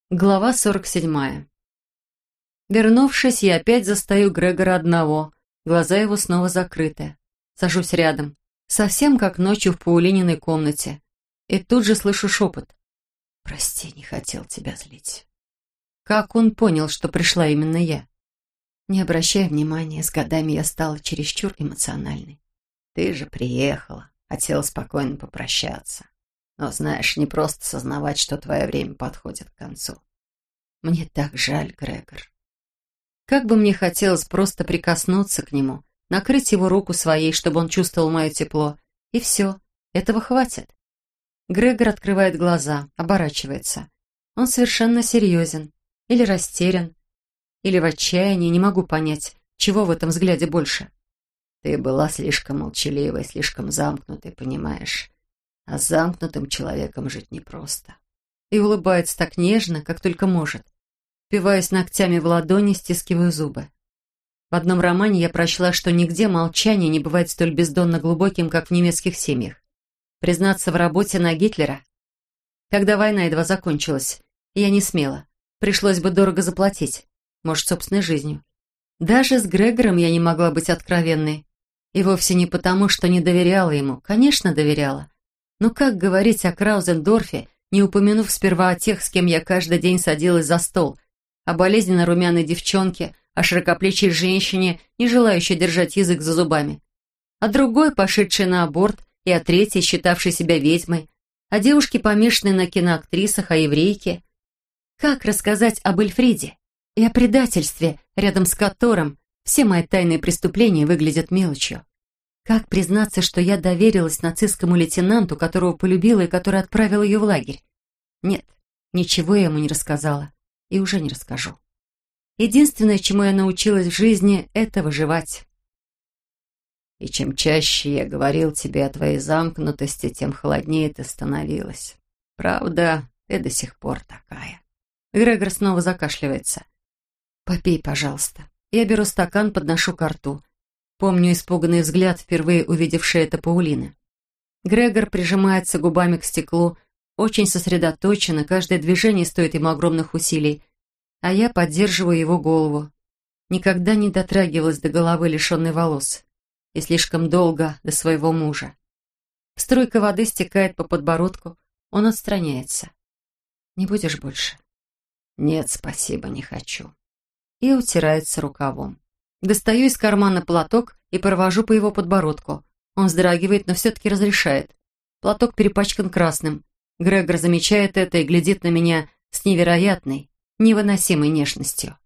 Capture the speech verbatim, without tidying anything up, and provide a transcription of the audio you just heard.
Глава сорок седьмая. Вернувшись, я опять застаю Грегора одного. Глаза его снова закрыты. Сажусь рядом, совсем как ночью в Паулининой комнате. И тут же слышу шепот. «Прости, не хотел тебя злить». Как он понял, что пришла именно я? Не обращай внимания, с годами я стала чересчур эмоциональной. Ты же приехала, хотела спокойно попрощаться. Но, знаешь, не просто сознавать, что твое время подходит к концу. Мне так жаль, Грегор. Как бы мне хотелось просто прикоснуться к нему, накрыть его руку своей, чтобы он чувствовал мое тепло. И все, этого хватит. Грегор открывает глаза, оборачивается. Он совершенно серьезен. Или растерян. Или в отчаянии, не могу понять, чего в этом взгляде больше. Ты была слишком молчаливой, слишком замкнутой, понимаешь? А с замкнутым человеком жить непросто. И улыбается так нежно, как только может. Впиваюсь ногтями в ладони, стискиваю зубы. В одном романе я прочла, что нигде молчание не бывает столь бездонно глубоким, как в немецких семьях. Признаться в работе на Гитлера? Когда война едва закончилась, я не смела. Пришлось бы дорого заплатить. Может, собственной жизнью. Даже с Грегором я не могла быть откровенной. И вовсе не потому, что не доверяла ему. Конечно, доверяла. Но как говорить о Краузендорфе, не упомянув сперва о тех, с кем я каждый день садилась за стол, о болезненно румяной девчонке, о широкоплечей женщине, не желающей держать язык за зубами, о другой, пошедшей на аборт, и о третьей, считавшей себя ведьмой, о девушке, помешанной на киноактрисах, о еврейке. Как рассказать об Эльфриде и о предательстве, рядом с которым все мои тайные преступления выглядят мелочью? Как признаться, что я доверилась нацистскому лейтенанту, которого полюбила и который отправил ее в лагерь? Нет, ничего я ему не рассказала и уже не расскажу. Единственное, чему я научилась в жизни, это выживать. И чем чаще я говорил тебе о твоей замкнутости, тем холоднее ты становилась. Правда, ты до сих пор такая. Грегор снова закашливается. Попей, пожалуйста. Я беру стакан, подношу ко рту. Помню испуганный взгляд, впервые увидевший это Паулины. Грегор прижимается губами к стеклу, очень сосредоточенно, каждое движение стоит ему огромных усилий, а я поддерживаю его голову. Никогда не дотрагивалась до головы, лишенной волос, и слишком долго до своего мужа. Струйка воды стекает по подбородку, он отстраняется. «Не будешь больше?» «Нет, спасибо, не хочу». И утирается рукавом. Достаю из кармана платок и провожу по его подбородку. Он вздрагивает, но все-таки разрешает. Платок перепачкан красным. Грегор замечает это и глядит на меня с невероятной, невыносимой нежностью.